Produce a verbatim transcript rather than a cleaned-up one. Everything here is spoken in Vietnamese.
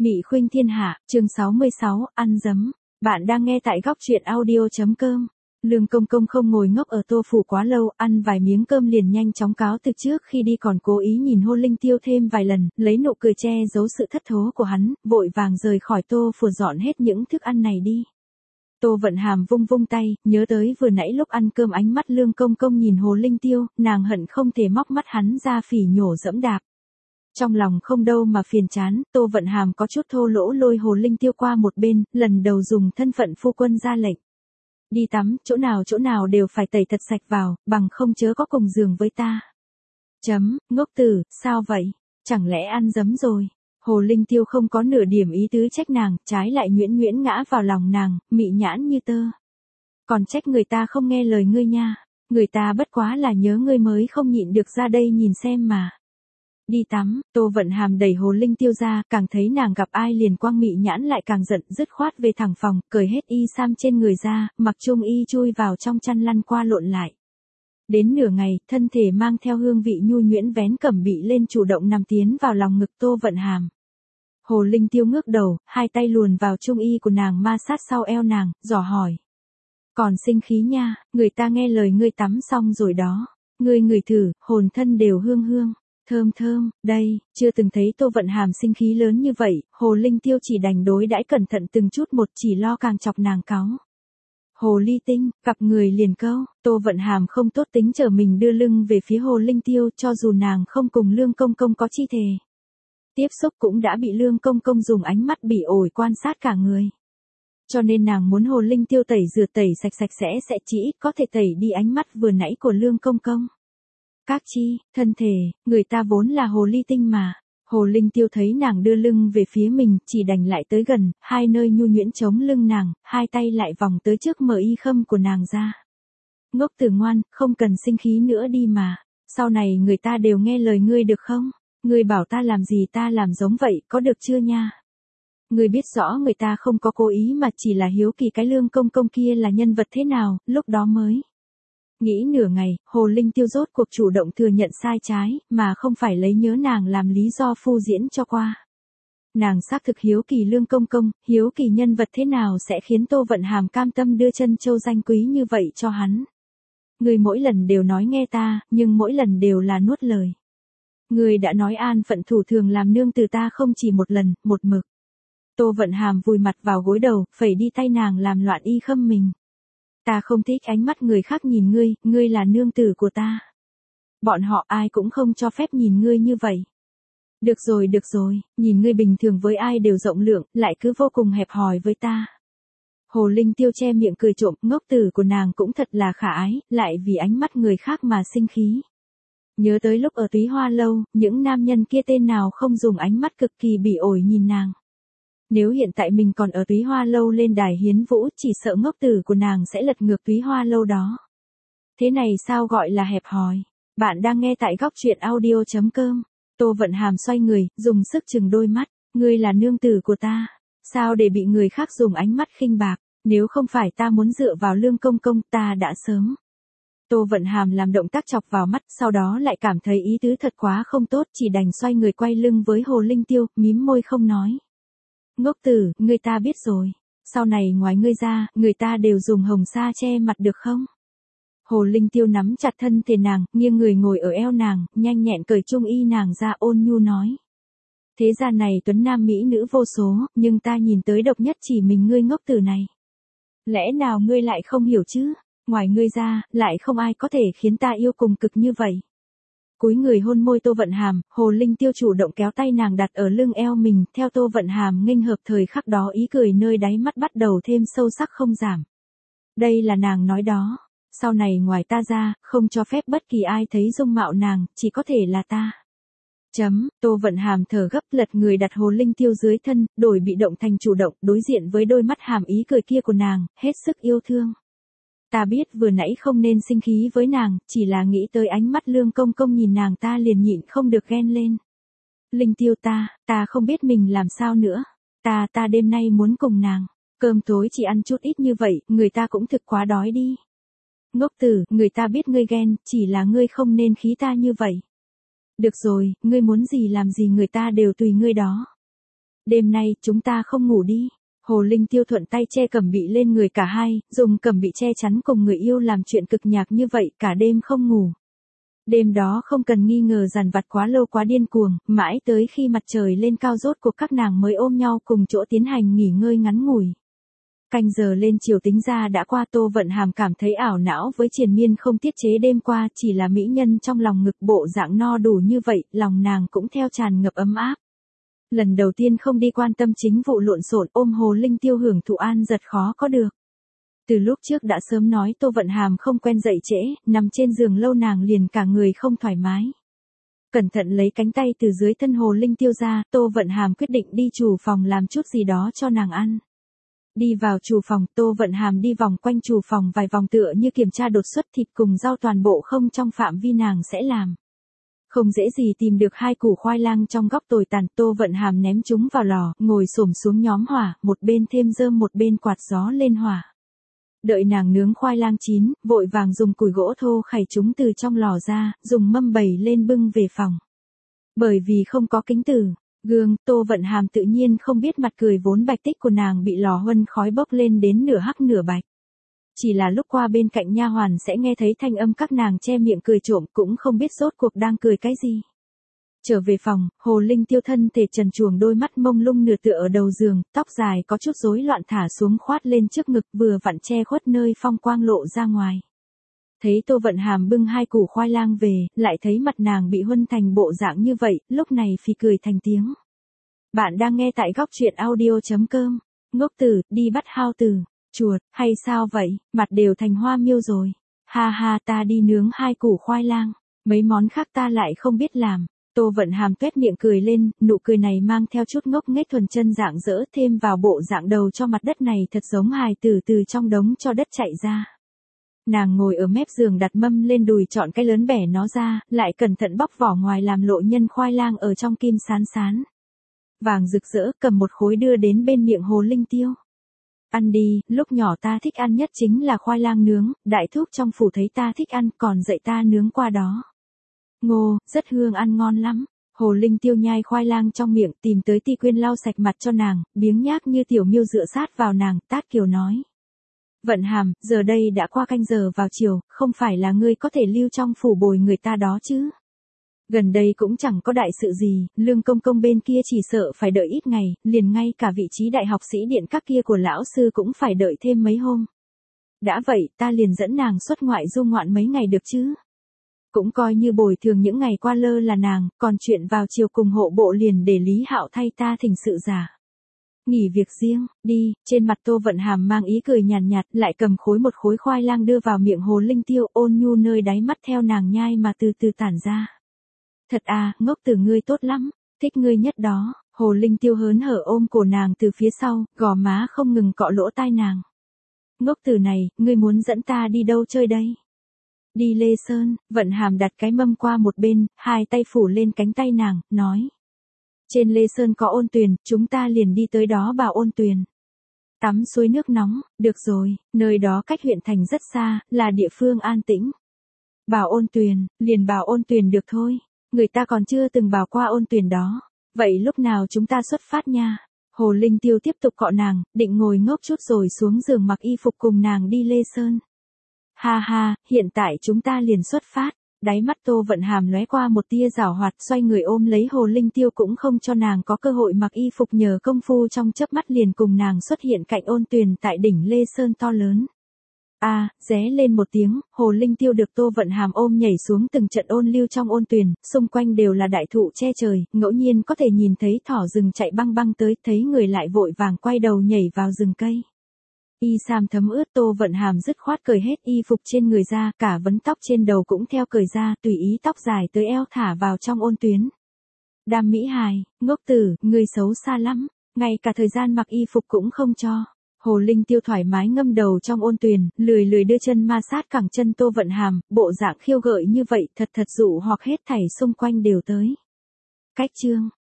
Mị Khuynh Thiên Hạ, chương sáu mươi sáu, ăn dấm. Bạn đang nghe tại góc truyện audio chấm com. Lương Công Công không ngồi ngốc ở Tô Phủ quá lâu, ăn vài miếng cơm liền nhanh chóng cáo từ, trước khi đi còn cố ý nhìn Hồ Linh Tiêu thêm vài lần, lấy nụ cười che giấu sự thất thố của hắn, vội vàng rời khỏi Tô Phủ dọn hết những thức ăn này đi. Tô Vận Hàm vung vung tay, nhớ tới vừa nãy lúc ăn cơm ánh mắt Lương Công Công nhìn Hồ Linh Tiêu, nàng hận không thể móc mắt hắn ra phỉ nhổ dẫm đạp. Trong lòng không đâu mà phiền chán, Tô Vận Hàm có chút thô lỗ lôi Hồ Linh Tiêu qua một bên, lần đầu dùng thân phận phu quân ra lệnh. Đi tắm, chỗ nào chỗ nào đều phải tẩy thật sạch vào, bằng không chớ có cùng giường với ta. Chấm, ngốc tử, sao vậy? Chẳng lẽ ăn dấm rồi? Hồ Linh Tiêu không có nửa điểm ý tứ trách nàng, trái lại nhuyễn nhuyễn ngã vào lòng nàng, mị nhãn như tơ. Còn trách người ta không nghe lời ngươi nha, người ta bất quá là nhớ ngươi mới không nhịn được ra đây nhìn xem mà. Đi tắm, Tô Vận Hàm đẩy Hồ Linh Tiêu ra, càng thấy nàng gặp ai liền quang mị nhãn lại càng giận, dứt khoát về thẳng phòng, cởi hết y sam trên người ra, mặc chung y chui vào trong chăn lăn qua lộn lại. Đến nửa ngày, thân thể mang theo hương vị nhu nhuyễn vén cẩm bị lên chủ động nằm tiến vào lòng ngực Tô Vận Hàm. Hồ Linh Tiêu ngước đầu, hai tay luồn vào chung y của nàng ma sát sau eo nàng, dò hỏi. Còn sinh khí nha, người ta nghe lời ngươi tắm xong rồi đó, ngươi ngửi thử, hồn thân đều hương hương. Thơm thơm, đây, chưa từng thấy Tô Vận Hàm sinh khí lớn như vậy, Hồ Linh Tiêu chỉ đành đối đãi cẩn thận từng chút một, chỉ lo càng chọc nàng cáu. Hồ Ly Tinh, cặp người liền câu, Tô Vận Hàm không tốt tính chờ mình đưa lưng về phía Hồ Linh Tiêu, cho dù nàng không cùng Lương Công Công có chi thề. Tiếp xúc cũng đã bị Lương Công Công dùng ánh mắt bỉ ổi quan sát cả người. Cho nên nàng muốn Hồ Linh Tiêu tẩy rửa tẩy sạch sạch sẽ sẽ chỉ ít có thể tẩy đi ánh mắt vừa nãy của Lương Công Công. Các chi, thân thể, người ta vốn là Hồ Ly Tinh mà. Hồ Linh Tiêu thấy nàng đưa lưng về phía mình, chỉ đành lại tới gần, hai nơi nhu nhuyễn chống lưng nàng, hai tay lại vòng tới trước mở y khâm của nàng ra. Ngốc tử ngoan, không cần sinh khí nữa đi mà, sau này người ta đều nghe lời ngươi được không? Ngươi bảo ta làm gì ta làm giống vậy, có được chưa nha? Ngươi biết rõ người ta không có cố ý mà chỉ là hiếu kỳ cái Lương Công Công kia là nhân vật thế nào, lúc đó mới. Nghĩ nửa ngày, Hồ Linh Tiêu rốt cuộc chủ động thừa nhận sai trái, mà không phải lấy nhớ nàng làm lý do phô diễn cho qua. Nàng xác thực hiếu kỳ Lương Công Công, hiếu kỳ nhân vật thế nào sẽ khiến Tô Vận Hàm cam tâm đưa chân châu danh quý như vậy cho hắn. Người mỗi lần đều nói nghe ta, nhưng mỗi lần đều là nuốt lời. Người đã nói an phận thủ thường làm nương từ ta không chỉ một lần, một mực. Tô Vận Hàm vùi mặt vào gối đầu, phẩy đi tay nàng làm loạn y khâm mình. Ta không thích ánh mắt người khác nhìn ngươi, ngươi là nương tử của ta. Bọn họ ai cũng không cho phép nhìn ngươi như vậy. Được rồi được rồi, nhìn ngươi bình thường với ai đều rộng lượng, lại cứ vô cùng hẹp hòi với ta. Hồ Linh Tiêu che miệng cười trộm, ngốc tử của nàng cũng thật là khả ái, lại vì ánh mắt người khác mà sinh khí. Nhớ tới lúc ở Túy Hoa Lâu, những nam nhân kia tên nào không dùng ánh mắt cực kỳ bỉ ổi nhìn nàng. Nếu hiện tại mình còn ở Túy Hoa Lâu lên đài hiến vũ, chỉ sợ ngốc tử của nàng sẽ lật ngược Túy Hoa Lâu đó. Thế này sao gọi là hẹp hòi? Bạn đang nghe tại góc truyện audio chấm com. Tô Vận Hàm xoay người, dùng sức chừng đôi mắt. Ngươi là nương tử của ta. Sao để bị người khác dùng ánh mắt khinh bạc? Nếu không phải ta muốn dựa vào Lương Công Công, ta đã sớm. Tô Vận Hàm làm động tác chọc vào mắt, sau đó lại cảm thấy ý tứ thật quá không tốt, chỉ đành xoay người quay lưng với Hồ Linh Tiêu, mím môi không nói. Ngốc tử, người ta biết rồi. Sau này ngoài ngươi ra, người ta đều dùng hồng sa che mặt được không? Hồ Linh Tiêu nắm chặt thân thể nàng, nghiêng người ngồi ở eo nàng, nhanh nhẹn cởi chung y nàng ra ôn nhu nói. Thế gian này tuấn nam mỹ nữ vô số, nhưng ta nhìn tới độc nhất chỉ mình ngươi ngốc tử này. Lẽ nào ngươi lại không hiểu chứ? Ngoài ngươi ra, lại không ai có thể khiến ta yêu cùng cực như vậy. Cúi người hôn môi Tô Vận Hàm, Hồ Linh Tiêu chủ động kéo tay nàng đặt ở lưng eo mình, theo Tô Vận Hàm nghênh hợp thời khắc đó ý cười nơi đáy mắt bắt đầu thêm sâu sắc không giảm. Đây là nàng nói đó, sau này ngoài ta ra, không cho phép bất kỳ ai thấy dung mạo nàng, chỉ có thể là ta. Chấm, Tô Vận Hàm thở gấp lật người đặt Hồ Linh Tiêu dưới thân, đổi bị động thành chủ động, đối diện với đôi mắt hàm ý cười kia của nàng, hết sức yêu thương. Ta biết vừa nãy không nên sinh khí với nàng, chỉ là nghĩ tới ánh mắt Lương Công Công nhìn nàng ta liền nhịn không được ghen lên. Linh Tiêu ta, ta không biết mình làm sao nữa. Ta, ta đêm nay muốn cùng nàng. Cơm tối chỉ ăn chút ít như vậy, người ta cũng thực quá đói đi. Ngốc tử, người ta biết ngươi ghen, chỉ là ngươi không nên khí ta như vậy. Được rồi, ngươi muốn gì làm gì người ta đều tùy ngươi đó. Đêm nay chúng ta không ngủ đi. Hồ Linh Tiêu thuận tay che cẩm bị lên người cả hai, dùng cẩm bị che chắn cùng người yêu làm chuyện cực nhạc như vậy cả đêm không ngủ. Đêm đó không cần nghi ngờ dằn vặt quá lâu quá điên cuồng, mãi tới khi mặt trời lên cao rốt cuộc các nàng mới ôm nhau cùng chỗ tiến hành nghỉ ngơi ngắn ngủi. Canh giờ lên chiều tính ra đã qua. Tô Vận Hàm cảm thấy ảo não với triền miên không tiết chế đêm qua, chỉ là mỹ nhân trong lòng ngực bộ dạng no đủ như vậy, lòng nàng cũng theo tràn ngập ấm áp. Lần đầu tiên không đi quan tâm chính vụ lộn xộn, ôm Hồ Linh Tiêu hưởng thụ an giật khó có được. Từ lúc trước đã sớm nói Tô Vận Hàm không quen dậy trễ, nằm trên giường lâu nàng liền cả người không thoải mái. Cẩn thận lấy cánh tay từ dưới thân Hồ Linh Tiêu ra, Tô Vận Hàm quyết định đi chủ phòng làm chút gì đó cho nàng ăn. Đi vào chủ phòng, Tô Vận Hàm đi vòng quanh chủ phòng vài vòng tựa như kiểm tra đột xuất thịt cùng rau toàn bộ không trong phạm vi nàng sẽ làm. Không dễ gì tìm được hai củ khoai lang trong góc tồi tàn, Tô Vận Hàm ném chúng vào lò, ngồi xổm xuống nhóm hỏa, một bên thêm rơm một bên quạt gió lên hỏa. Đợi nàng nướng khoai lang chín, vội vàng dùng củi gỗ thô khày chúng từ trong lò ra, dùng mâm bày lên bưng về phòng. Bởi vì không có kính tử, gương, Tô Vận Hàm tự nhiên không biết mặt cười vốn bạch tích của nàng bị lò huân khói bốc lên đến nửa hắc nửa bạch. Chỉ là lúc qua bên cạnh nha hoàn sẽ nghe thấy thanh âm các nàng che miệng cười trộm, cũng không biết rốt cuộc đang cười cái gì. Trở về phòng, Hồ Linh Tiêu thân thể trần truồng, đôi mắt mông lung nửa tựa ở đầu giường, tóc dài có chút rối loạn thả xuống khoát lên trước ngực, vừa vặn che khuất nơi phong quang lộ ra ngoài. Thấy Tô Vận Hàm bưng hai củ khoai lang về, lại thấy mặt nàng bị huân thành bộ dạng như vậy, lúc này phì cười thành tiếng. Bạn đang nghe tại góc truyện audio chấm com. Ngốc tử, đi bắt hao tử, chuột, hay sao vậy, mặt đều thành hoa miêu rồi. Ha ha, ta đi nướng hai củ khoai lang, mấy món khác ta lại không biết làm. Tô Vận Hàm tuét miệng cười lên, nụ cười này mang theo chút ngốc nghếch thuần chân dạng dỡ, thêm vào bộ dạng đầu cho mặt đất này thật giống hài tử từ trong đống cho đất chạy ra. Nàng ngồi ở mép giường đặt mâm lên đùi chọn cái lớn bẻ nó ra, lại cẩn thận bóc vỏ ngoài làm lộ nhân khoai lang ở trong kim sán sán. Vàng rực rỡ, cầm một khối đưa đến bên miệng Hồ Linh Tiêu. Ăn đi, lúc nhỏ ta thích ăn nhất chính là khoai lang nướng, đại thúc trong phủ thấy ta thích ăn còn dạy ta nướng qua đó. Ngô, rất hương, ăn ngon lắm. Hồ Linh Tiêu nhai khoai lang trong miệng, tìm tới Ti Quyên lau sạch mặt cho nàng, biếng nhác như tiểu miêu dựa sát vào nàng, tát kiều nói. Vận Hàm, giờ đây đã qua canh giờ vào chiều, không phải là ngươi có thể lưu trong phủ bồi người ta đó chứ. Gần đây cũng chẳng có đại sự gì, Lương công công bên kia chỉ sợ phải đợi ít ngày, liền ngay cả vị trí đại học sĩ điện các kia của lão sư cũng phải đợi thêm mấy hôm. Đã vậy, ta liền dẫn nàng xuất ngoại du ngoạn mấy ngày được chứ. Cũng coi như bồi thường những ngày qua lơ là nàng, còn chuyện vào chiều cùng hộ bộ liền để Lý Hạo thay ta thỉnh sự giả. Nghỉ việc riêng, đi, trên mặt Tô Vận Hàm mang ý cười nhàn nhạt, nhạt, lại cầm khối một khối khoai lang đưa vào miệng Hồ Linh Tiêu, ôn nhu nơi đáy mắt theo nàng nhai mà từ từ tản ra. Thật à, ngốc tử ngươi tốt lắm, thích ngươi nhất đó. Hồ Linh Tiêu hớn hở ôm cổ nàng từ phía sau, gò má không ngừng cọ lỗ tai nàng. Ngốc tử này, ngươi muốn dẫn ta đi đâu chơi đây? Đi Lê Sơn. Vận Hàm đặt cái mâm qua một bên, hai tay phủ lên cánh tay nàng, nói. Trên Lê Sơn có ôn tuyền, chúng ta liền đi tới đó Bảo Ôn Tuyền. Tắm suối nước nóng, được rồi, nơi đó cách huyện thành rất xa, là địa phương an tĩnh. Bảo Ôn Tuyền, liền Bảo Ôn Tuyền được thôi, người ta còn chưa từng bảo qua ôn tuyền đó. Vậy lúc nào chúng ta xuất phát nha? Hồ Linh Tiêu tiếp tục cọ nàng, định ngồi ngốc chút rồi xuống giường mặc y phục cùng nàng đi Lê Sơn. Ha ha, hiện tại chúng ta liền xuất phát. Đáy mắt Tô Vận Hàm lóe qua một tia giảo hoạt, xoay người ôm lấy Hồ Linh Tiêu cũng không cho nàng có cơ hội mặc y phục, nhờ công phu trong chớp mắt liền cùng nàng xuất hiện cạnh ôn tuyền tại đỉnh Lê Sơn to lớn. A, à, ré lên một tiếng, Hồ Linh Tiêu được Tô Vận Hàm ôm nhảy xuống từng trận ôn lưu trong ôn tuyền, xung quanh đều là đại thụ che trời, ngẫu nhiên có thể nhìn thấy thỏ rừng chạy băng băng tới, thấy người lại vội vàng quay đầu nhảy vào rừng cây. Y sam thấm ướt, Tô Vận Hàm dứt khoát cởi hết y phục trên người ra, cả vấn tóc trên đầu cũng theo cởi ra, tùy ý tóc dài tới eo thả vào trong ôn tuyến. Đam mỹ hài, ngốc tử, người xấu xa lắm, ngay cả thời gian mặc y phục cũng không cho. Hồ Linh Tiêu thoải mái ngâm đầu trong ôn tuyền, lười lười đưa chân ma sát cẳng chân Tô Vận Hàm, bộ dạng khiêu gợi như vậy thật thật dụ hoặc hết thảy xung quanh đều tới. Cách chương